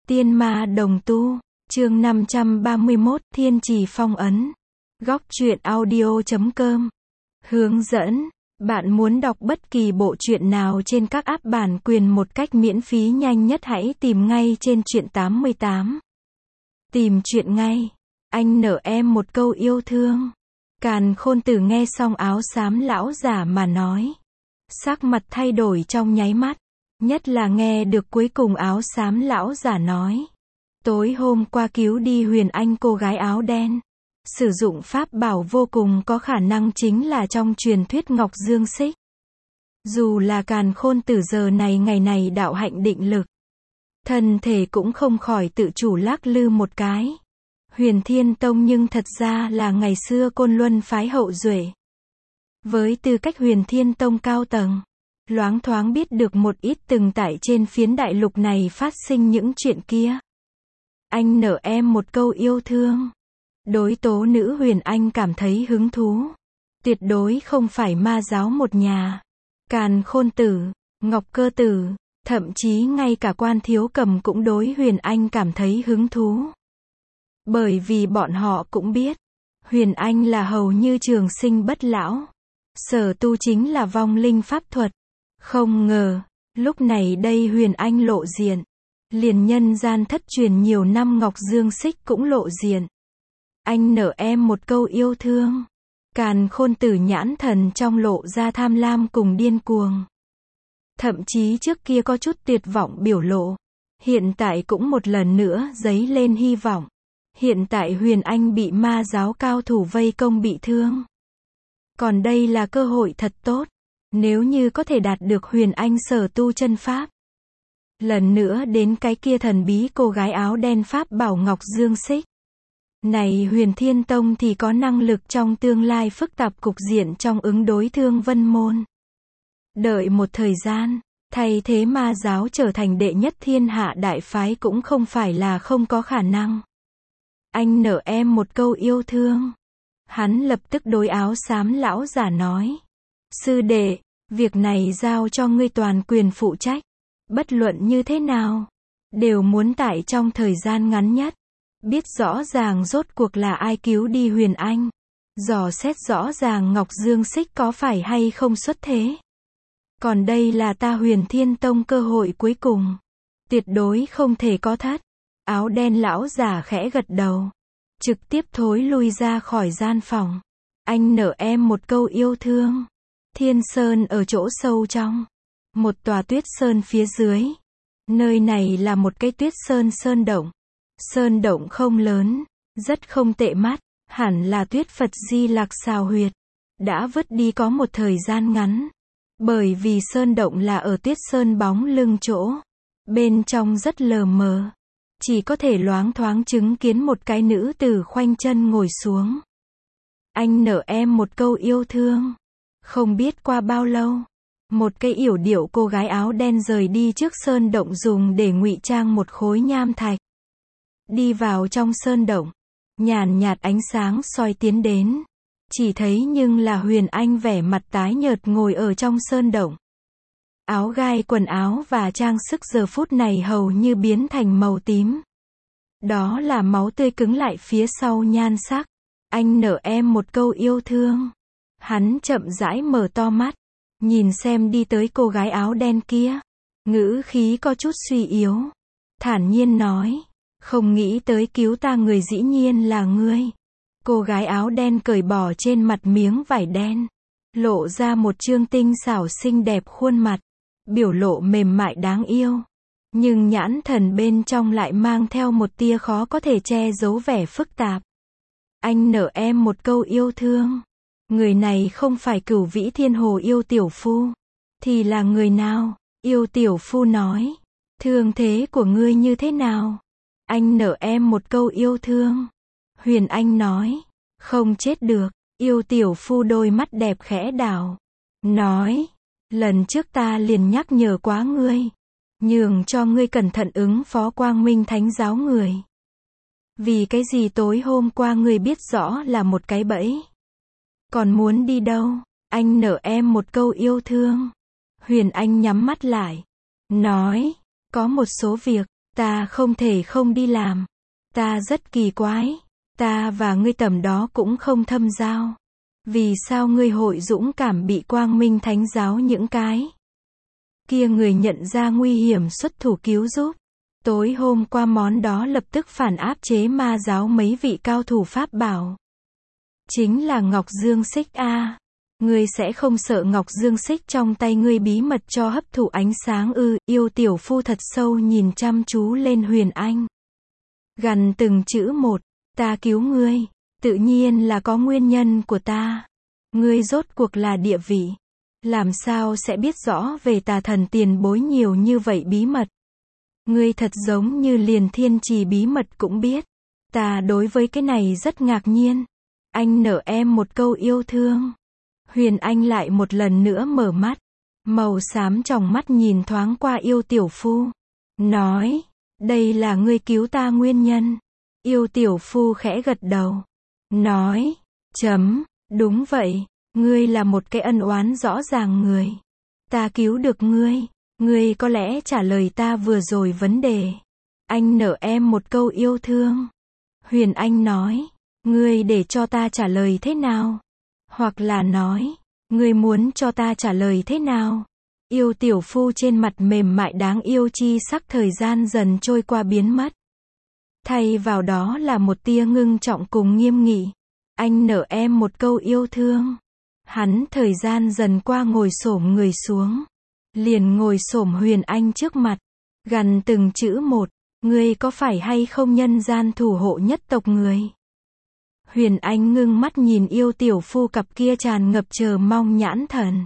Tiên ma đồng tu, chương 531, Thiên trì phong ấn. Góc truyện audio.com. Hướng dẫn, bạn muốn đọc bất kỳ bộ truyện nào trên các app bản quyền một cách miễn phí nhanh nhất hãy tìm ngay trên truyện 88. Tìm truyện ngay. Anh nợ em một câu yêu thương. Càn Khôn Tử nghe xong áo xám lão giả mà nói. Sắc mặt thay đổi trong nháy mắt. Nhất là nghe được cuối cùng áo xám lão giả nói. Tối hôm qua cứu đi Huyền Anh cô gái áo đen. Sử dụng pháp bảo vô cùng có khả năng chính là trong truyền thuyết Ngọc Dương Xích. Dù là Càn Khôn Tử giờ này ngày này đạo hạnh định lực. Thân thể cũng không khỏi tự chủ lắc lư một cái. Huyền Thiên Tông nhưng thật ra là ngày xưa Côn Luân phái hậu duệ. Với tư cách Huyền Thiên Tông cao tầng. Loáng thoáng biết được một ít từng tại trên phiến đại lục này phát sinh những chuyện kia. Anh nợ em một câu yêu thương. Đối tố nữ Huyền Anh cảm thấy hứng thú. Tuyệt đối không phải ma giáo một nhà. Càn Khôn Tử, Ngọc Cơ Tử, thậm chí ngay cả Quan Thiếu Cầm cũng đối Huyền Anh cảm thấy hứng thú. Bởi vì bọn họ cũng biết, Huyền Anh là hầu như trường sinh bất lão. Sở tu chính là vong linh pháp thuật. Không ngờ, lúc này đây Huyền Anh lộ diện. Liền nhân gian thất truyền nhiều năm Ngọc Dương Xích cũng lộ diện. Anh nợ em một câu yêu thương. Càn Khôn Tử nhãn thần trong lộ ra tham lam cùng điên cuồng. Thậm chí trước kia có chút tuyệt vọng biểu lộ. Hiện tại cũng một lần nữa dấy lên hy vọng. Hiện tại Huyền Anh bị ma giáo cao thủ vây công bị thương. Còn đây là cơ hội thật tốt. Nếu như có thể đạt được Huyền Anh sở tu chân pháp. Lần nữa đến cái kia thần bí cô gái áo đen pháp bảo Ngọc Dương Xích. Này Huyền Thiên Tông thì có năng lực trong tương lai phức tạp cục diện trong ứng đối Thương Vân Môn. Đợi một thời gian, thay thế ma giáo trở thành đệ nhất thiên hạ đại phái cũng không phải là không có khả năng. Anh nợ em một câu yêu thương. Hắn lập tức đối áo xám lão giả nói. Sư đệ, việc này giao cho ngươi toàn quyền phụ trách. Bất luận như thế nào, đều muốn tại trong thời gian ngắn nhất. Biết rõ ràng rốt cuộc là ai cứu đi Huyền Anh. Dò xét rõ ràng Ngọc Dương Xích có phải hay không xuất thế. Còn đây là ta Huyền Thiên Tông cơ hội cuối cùng. Tuyệt đối không thể có thất. Áo đen lão giả khẽ gật đầu. Trực tiếp thối lui ra khỏi gian phòng. Anh nợ em một câu yêu thương. Thiên Sơn ở chỗ sâu trong. Một tòa tuyết sơn phía dưới. Nơi này là một cái tuyết sơn động. Sơn động không lớn, rất không tệ mắt, hẳn là tuyết Phật Di Lặc xào huyệt. Đã vứt đi có một thời gian ngắn. Bởi vì sơn động là ở tuyết sơn bóng lưng chỗ. Bên trong rất lờ mờ. Chỉ có thể loáng thoáng chứng kiến một cái nữ tử khoanh chân ngồi xuống. Anh nợ em một câu yêu thương. Không biết qua bao lâu. Một cái yểu điệu cô gái áo đen rời đi trước sơn động dùng để ngụy trang một khối nham thạch. Đi vào trong sơn động. Nhàn nhạt ánh sáng soi tiến đến. Chỉ thấy nhưng là Huyền Anh vẻ mặt tái nhợt ngồi ở trong sơn động. Áo gai quần áo và trang sức giờ phút này hầu như biến thành màu tím. Đó là máu tươi cứng lại phía sau nhan sắc. Anh nợ em một câu yêu thương. Hắn chậm rãi mở to mắt. Nhìn xem đi tới cô gái áo đen kia. Ngữ khí có chút suy yếu. Thản nhiên nói. Không nghĩ tới cứu ta người dĩ nhiên là ngươi. Cô gái áo đen cởi bỏ trên mặt miếng vải đen. Lộ ra một trương tinh xảo xinh đẹp khuôn mặt. Biểu lộ mềm mại đáng yêu. Nhưng nhãn thần bên trong lại mang theo một tia khó có thể che giấu vẻ phức tạp. Anh nợ em một câu yêu thương. Người này không phải Cửu Vĩ Thiên Hồ yêu tiểu phu. Thì là người nào? Yêu tiểu phu nói. Thương thế của ngươi như thế nào? Anh nợ em một câu yêu thương. Huyền Anh nói. Không chết được. Yêu tiểu phu đôi mắt đẹp khẽ đảo. Nói. Lần trước ta liền nhắc nhở quá ngươi. Nhường cho ngươi cẩn thận ứng phó Quang Minh Thánh giáo người. Vì cái gì tối hôm qua ngươi biết rõ là một cái bẫy. Còn muốn đi đâu? Anh nợ em một câu yêu thương. Huyền Anh nhắm mắt lại. Nói. Có một số việc. Ta không thể không đi làm. Ta rất kỳ quái. Ta và ngươi tầm đó cũng không thâm giao. Vì sao ngươi hội dũng cảm bị Quang Minh Thánh giáo những cái kia người nhận ra nguy hiểm xuất thủ cứu giúp? Tối hôm qua món đó lập tức phản áp chế ma giáo mấy vị cao thủ pháp bảo. Chính là Ngọc Dương Xích a. Ngươi sẽ không sợ Ngọc Dương Xích trong tay ngươi bí mật cho hấp thụ ánh sáng ư? Yêu tiểu phu thật sâu nhìn chăm chú lên Huyền Anh. Gằn từng chữ một. Ta cứu ngươi. Tự nhiên là có nguyên nhân của ta. Ngươi rốt cuộc là địa vị. Làm sao sẽ biết rõ về tà thần tiền bối nhiều như vậy bí mật? Ngươi thật giống như liền thiên trì bí mật cũng biết. Ta đối với cái này rất ngạc nhiên. Anh nợ em một câu yêu thương. Huyền Anh lại một lần nữa mở mắt. Màu xám trong mắt nhìn thoáng qua yêu tiểu phu. Nói, đây là ngươi cứu ta nguyên nhân. Yêu tiểu phu khẽ gật đầu. Nói, đúng vậy, ngươi là một cái ân oán rõ ràng người. Ta cứu được ngươi. Ngươi có lẽ trả lời ta vừa rồi vấn đề. Anh nợ em một câu yêu thương. Huyền Anh nói, ngươi để cho ta trả lời thế nào? Hoặc là nói, ngươi muốn cho ta trả lời thế nào? Yêu tiểu phu trên mặt mềm mại đáng yêu chi sắc thời gian dần trôi qua biến mất. Thay vào đó là một tia ngưng trọng cùng nghiêm nghị. Anh nợ em một câu yêu thương. Hắn thời gian dần qua ngồi xổm người xuống. Liền ngồi xổm Huyền Anh trước mặt. Gằn từng chữ một. Ngươi có phải hay không nhân gian thủ hộ nhất tộc người? Huyền Anh ngưng mắt nhìn yêu tiểu phu cặp kia tràn ngập chờ mong nhãn thần.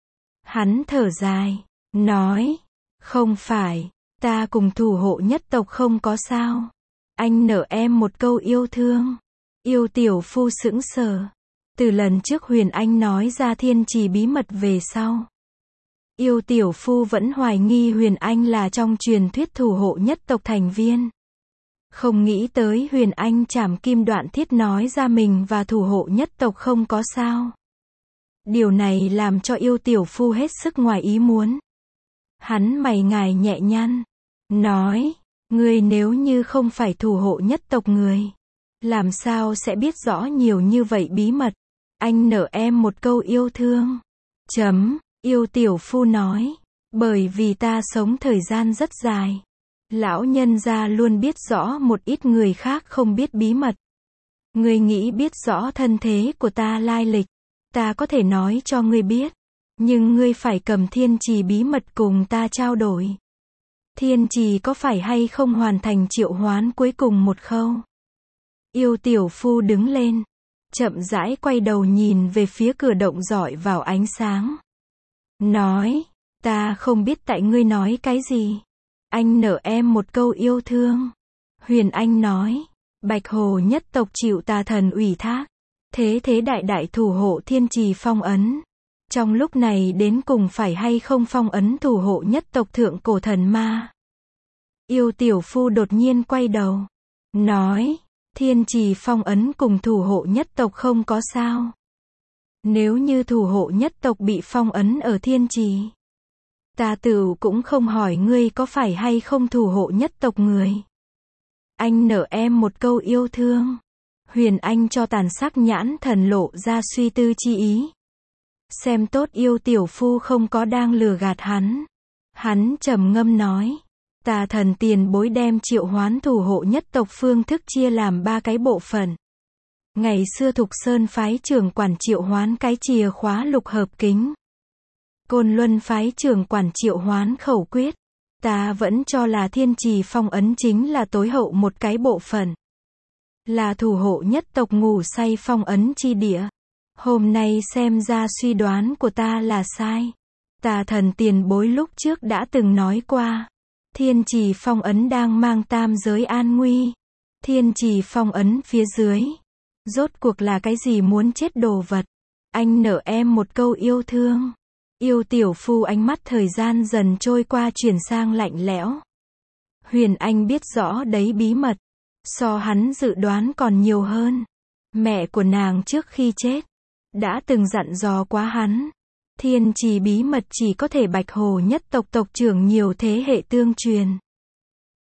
Hắn thở dài. Nói. Không phải. Ta cùng thủ hộ nhất tộc không có sao. Anh nợ em một câu yêu thương. Yêu tiểu phu sững sờ. Từ lần trước Huyền Anh nói ra thiên trì bí mật về sau. Yêu tiểu phu vẫn hoài nghi Huyền Anh là trong truyền thuyết thủ hộ nhất tộc thành viên. Không nghĩ tới Huyền Anh chảm kim đoạn thiết nói ra mình và thủ hộ nhất tộc không có sao. Điều này làm cho yêu tiểu phu hết sức ngoài ý muốn. Hắn mày ngài nhẹ nhăn. Nói, ngươi nếu như không phải thủ hộ nhất tộc người. Làm sao sẽ biết rõ nhiều như vậy bí mật? Anh nợ em một câu yêu thương. Yêu tiểu phu nói. Bởi vì ta sống thời gian rất dài. Lão nhân gia luôn biết rõ một ít người khác không biết bí mật. Ngươi nghĩ biết rõ thân thế của ta lai lịch. Ta có thể nói cho ngươi biết. Nhưng ngươi phải cầm thiên trì bí mật cùng ta trao đổi. Thiên trì có phải hay không hoàn thành triệu hoán cuối cùng một khâu? Yêu tiểu phu đứng lên. Chậm rãi quay đầu nhìn về phía cửa động rọi vào ánh sáng. Nói, ta không biết tại ngươi nói cái gì. Anh nợ em một câu yêu thương. Huyền Anh nói, Bạch Hồ nhất tộc chịu tà thần ủy thác. Thế đại đại thủ hộ thiên trì phong ấn. Trong lúc này đến cùng phải hay không phong ấn thủ hộ nhất tộc thượng cổ thần ma. Yêu tiểu phu đột nhiên quay đầu. Nói, thiên trì phong ấn cùng thủ hộ nhất tộc không có sao. Nếu như thủ hộ nhất tộc bị phong ấn ở thiên trì. Ta tự cũng không hỏi ngươi có phải hay không thủ hộ nhất tộc người. Anh nợ em một câu yêu thương. Huyền Anh cho tàn sắc nhãn thần lộ ra suy tư chi ý. Xem tốt yêu tiểu phu không có đang lừa gạt hắn. Hắn trầm ngâm nói. Tà thần tiền bối đem triệu hoán thủ hộ nhất tộc phương thức chia làm 3 cái bộ phận. Ngày xưa Thục Sơn phái trưởng quản triệu hoán cái chìa khóa lục hợp kính. Côn Luân phái trưởng quản triệu hoán khẩu quyết. Ta vẫn cho là thiên trì phong ấn chính là tối hậu một cái bộ phận. Là thủ hộ nhất tộc ngủ say phong ấn chi địa. Hôm nay xem ra suy đoán của ta là sai. Tà thần tiền bối lúc trước đã từng nói qua. Thiên trì phong ấn đang mang tam giới an nguy. Thiên trì phong ấn phía dưới. Rốt cuộc là cái gì muốn chết đồ vật? Anh nợ em một câu yêu thương. Yêu tiểu phu ánh mắt thời gian dần trôi qua chuyển sang lạnh lẽo. Huyền Anh biết rõ đấy bí mật. So hắn dự đoán còn nhiều hơn. Mẹ của nàng trước khi chết. Đã từng dặn dò quá hắn. Thiên trì bí mật chỉ có thể Bạch Hồ nhất tộc tộc trưởng nhiều thế hệ tương truyền.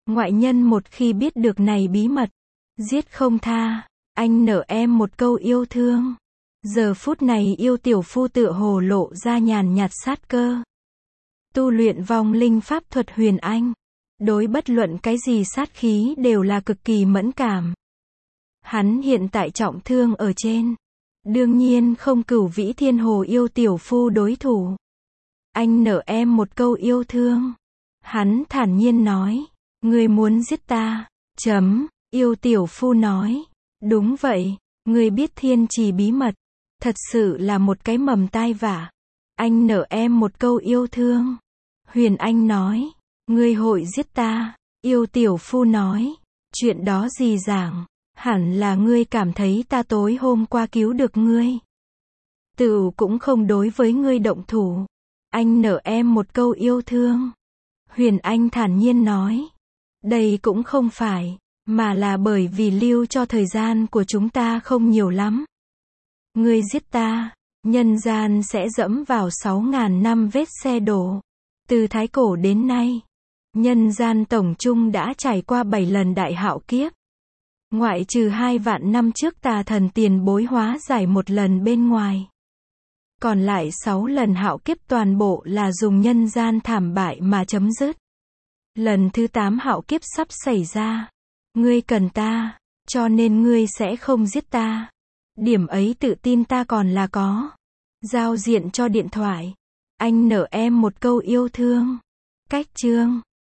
Ngoại nhân một khi biết được này bí mật, giết không tha. Anh nở em một câu yêu thương. Giờ phút này yêu tiểu phu tựa hồ lộ ra nhàn nhạt sát cơ. Tu luyện vong linh pháp thuật huyền anh. Đối bất luận cái gì sát khí đều là cực kỳ mẫn cảm. Hắn hiện tại trọng thương ở trên. Đương nhiên không Cửu Vĩ Thiên Hồ yêu tiểu phu đối thủ. Anh nở em một câu yêu thương. Hắn thản nhiên nói. Ngươi muốn giết ta. Yêu tiểu phu nói. Đúng vậy, ngươi biết thiên trì bí mật. Thật sự là một cái mầm tai vạ. Anh nở em một câu yêu thương. Huyền Anh nói. Ngươi hội giết ta. Yêu tiểu phu nói. Chuyện đó gì giảng. Hẳn là ngươi cảm thấy ta tối hôm qua cứu được ngươi. Tự cũng không đối với ngươi động thủ. Anh nở em một câu yêu thương. Huyền Anh thản nhiên nói. Đây cũng không phải, mà là bởi vì lưu cho thời gian của chúng ta không nhiều lắm. Ngươi giết ta, nhân gian sẽ dẫm vào 6.000 năm vết xe đổ. Từ thái cổ đến nay, nhân gian tổng chung đã trải qua 7 lần đại hạo kiếp. Ngoại trừ 2 vạn năm trước tà thần tiền bối hóa giải một lần bên ngoài. Còn lại 6 lần hạo kiếp toàn bộ là dùng nhân gian thảm bại mà chấm dứt. Lần thứ 8 hạo kiếp sắp xảy ra. Ngươi cần ta, cho nên ngươi sẽ không giết ta. Điểm ấy tự tin ta còn là có. Giao diện cho điện thoại. Anh nở em một câu yêu thương. Cách chương